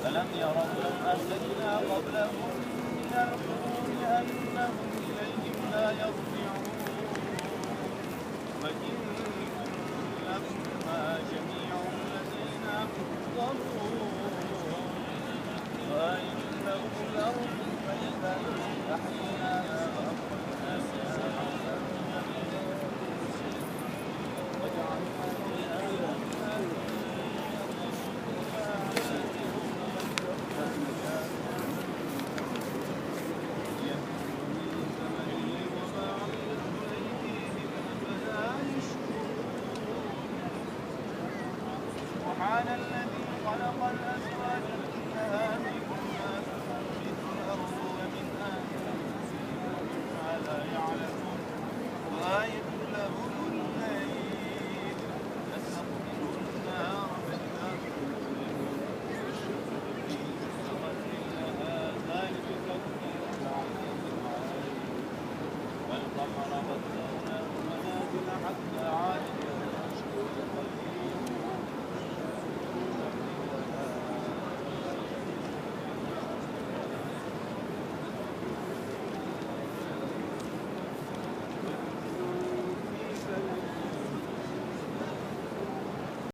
ألم يروا كم أهلكنا قبلهم من القرون أنهم إليهم لا يرجعون وإن لما جميع لدينا محضرون وإنه الأرض فإذا أحييناها وأخرجنا فيها وجعلنا فيها سبحان الذي خلق الأزواج كلها